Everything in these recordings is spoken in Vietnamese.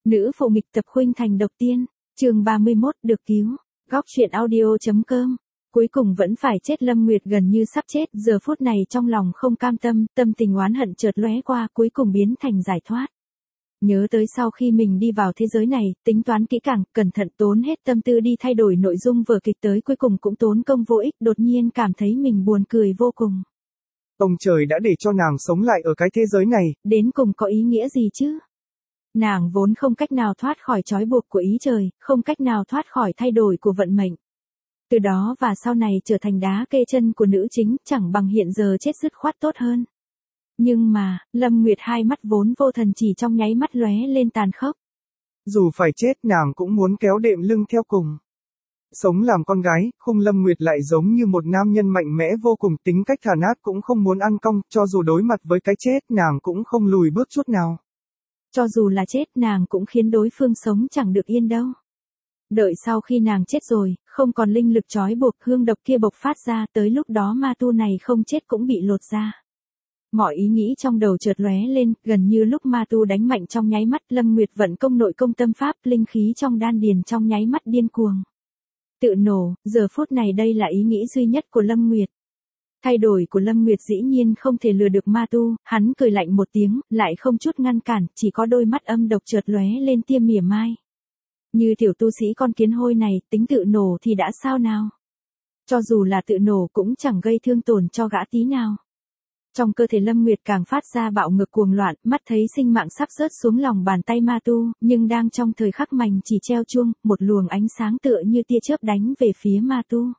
Nữ phụ nghịch tập khuynh thành độc tiên, chương 31 được cứu, góc truyện audio.com. Cuối cùng vẫn phải chết. Lâm Nguyệt gần như sắp chết, giờ phút này trong lòng không cam tâm, tâm tình oán hận chợt lóe qua, cuối cùng biến thành giải thoát. Nhớ tới sau khi mình đi vào thế giới này, tính toán kỹ càng, cẩn thận tốn hết tâm tư đi thay đổi nội dung vở kịch tới cuối cùng cũng tốn công vô ích, đột nhiên cảm thấy mình buồn cười vô cùng. Ông trời đã để cho nàng sống lại ở cái thế giới này. Đến cùng có ý nghĩa gì chứ? Nàng vốn không cách nào thoát khỏi trói buộc của ý trời, không cách nào thoát khỏi thay đổi của vận mệnh. Từ đó và sau này trở thành đá kê chân của nữ chính, chẳng bằng hiện giờ chết dứt khoát tốt hơn. Nhưng mà, Lâm Nguyệt hai mắt vốn vô thần chỉ trong nháy mắt lóe lên tàn khốc. Dù phải chết nàng cũng muốn kéo đệm lưng theo cùng. Sống làm con gái, Khung Lâm Nguyệt lại giống như một nam nhân mạnh mẽ vô cùng, tính cách thà nát cũng không muốn ăn cong, cho dù đối mặt với cái chết nàng cũng không lùi bước chút nào. Cho dù là chết nàng cũng khiến đối phương sống chẳng được yên đâu. Đợi sau khi nàng chết rồi, không còn linh lực trói buộc, hương độc kia bộc phát ra, tới lúc đó ma tu này không chết cũng bị lột ra. Mọi ý nghĩ trong đầu chợt lóe lên, gần như lúc ma tu đánh mạnh trong nháy mắt, Lâm Nguyệt vận công nội công tâm pháp, linh khí trong đan điền trong nháy mắt điên cuồng. Tự nổ, giờ phút này đây là ý nghĩ duy nhất của Lâm Nguyệt. Thay đổi của Lâm Nguyệt dĩ nhiên không thể lừa được ma tu, hắn cười lạnh một tiếng, lại không chút ngăn cản, chỉ có đôi mắt âm độc chợt lóe lên tia mỉa mai. Như tiểu tu sĩ con kiến hôi này, tính tự nổ thì đã sao nào? Cho dù là tự nổ cũng chẳng gây thương tổn cho gã tí nào. Trong cơ thể Lâm Nguyệt càng phát ra bạo ngược cuồng loạn, mắt thấy sinh mạng sắp rớt xuống lòng bàn tay ma tu, nhưng đang trong thời khắc mảnh chỉ treo chuông, một luồng ánh sáng tựa như tia chớp đánh về phía ma tu.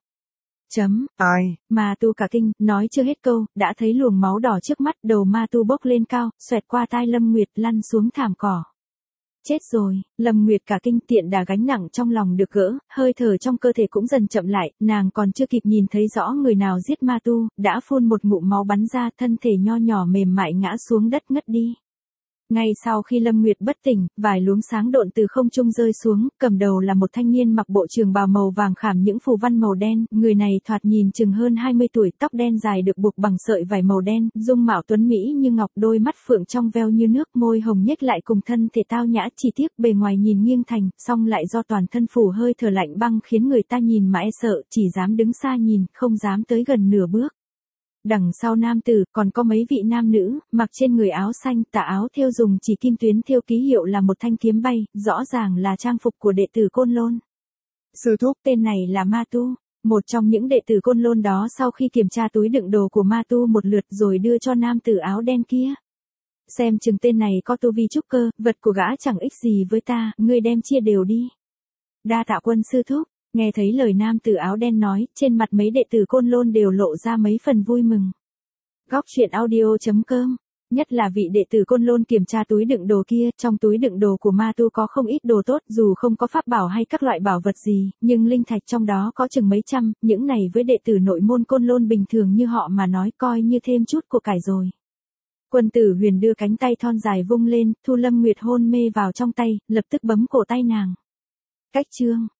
Ai? Ma tu cả kinh, nói chưa hết câu, đã thấy luồng máu đỏ trước mắt, đầu ma tu bốc lên cao, xoẹt qua tai Lâm Nguyệt lăn xuống thảm cỏ. Chết rồi, Lâm Nguyệt cả kinh, tiện đà gánh nặng trong lòng được gỡ, hơi thở trong cơ thể cũng dần chậm lại, nàng còn chưa kịp nhìn thấy rõ người nào giết ma tu, đã phun một ngụm máu bắn ra, thân thể nho nhỏ mềm mại ngã xuống đất ngất đi. Ngay sau khi Lâm Nguyệt bất tỉnh, vài luống sáng độn từ không trung rơi xuống, cầm đầu là một thanh niên mặc bộ trường bào màu vàng khảm những phù văn màu đen, người này thoạt nhìn chừng hơn 20 tuổi, tóc đen dài được buộc bằng sợi vải màu đen, dung mạo tuấn mỹ như ngọc, đôi mắt phượng trong veo như nước, môi hồng nhếch lại cùng thân thể tao nhã, chỉ tiếc bề ngoài nhìn nghiêng thành, song lại do toàn thân phủ hơi thở lạnh băng khiến người ta nhìn mà e sợ, chỉ dám đứng xa nhìn, không dám tới gần nửa bước. Đằng sau nam tử, còn có mấy vị nam nữ, mặc trên người áo xanh, tà áo thêu dùng chỉ kim tuyến thêu ký hiệu là một thanh kiếm bay, rõ ràng là trang phục của đệ tử Côn Lôn. Sư thúc, tên này là Ma Tu, một trong những đệ tử Côn Lôn đó sau khi kiểm tra túi đựng đồ của Ma Tu một lượt rồi đưa cho nam tử áo đen kia. Xem chừng tên này có tu vi trúc cơ, vật của gã chẳng ích gì với ta, ngươi đem chia đều đi. Đa tạ quân sư thúc. Nghe thấy lời nam tử áo đen nói, trên mặt mấy đệ tử Côn Lôn đều lộ ra mấy phần vui mừng. Góc truyện audio.com. Nhất là vị đệ tử Côn Lôn kiểm tra túi đựng đồ kia, trong túi đựng đồ của ma tu có không ít đồ tốt, dù không có pháp bảo hay các loại bảo vật gì, nhưng linh thạch trong đó có chừng mấy trăm, những này với đệ tử nội môn Côn Lôn bình thường như họ mà nói coi như thêm chút của cải rồi. Quân tử Huyền đưa cánh tay thon dài vung lên, thu Lâm Nguyệt hôn mê vào trong tay, lập tức bấm cổ tay nàng. Cách chương